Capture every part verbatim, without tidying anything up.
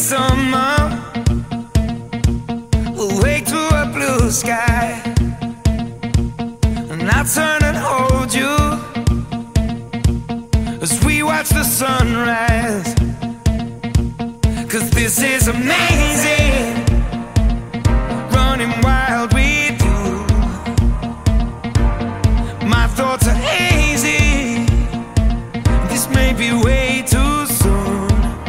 summer, awake to a blue sky, and I'll turn and hold you as we watch the sunrise. 'Cause this is amazing, running wild with you. My thoughts are hazy, this may be way too soon,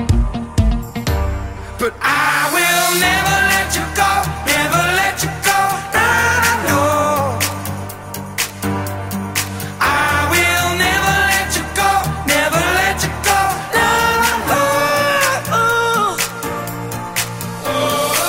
but I will never let you go, never let you go. I know I will never let you go, never let you go. No, no, no. Oh,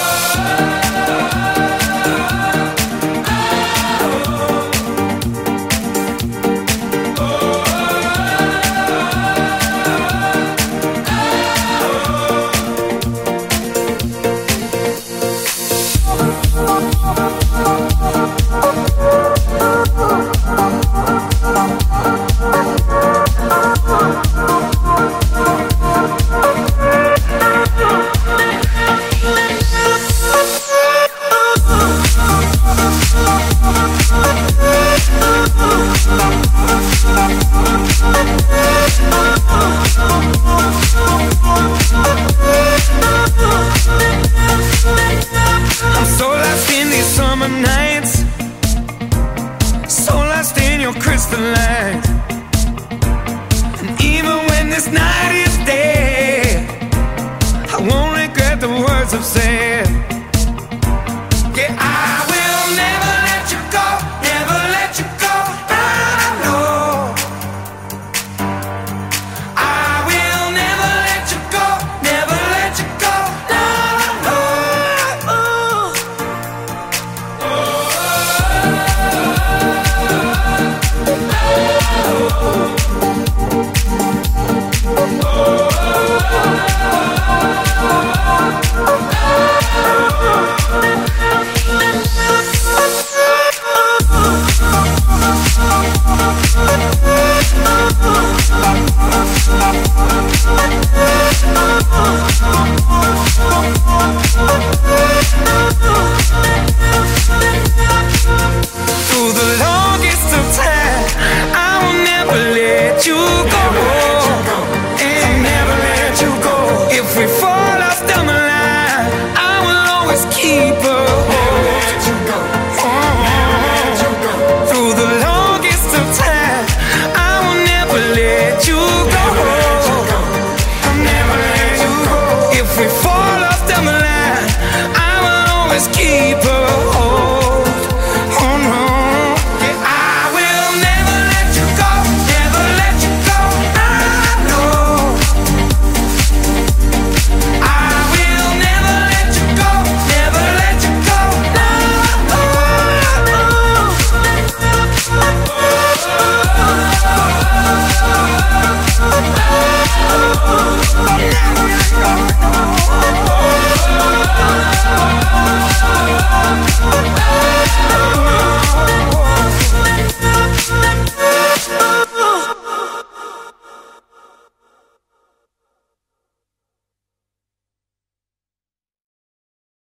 I'm so lost in these summer nights, so lost in your crystal light. And even when this night is dead, I won't regret the words I've said.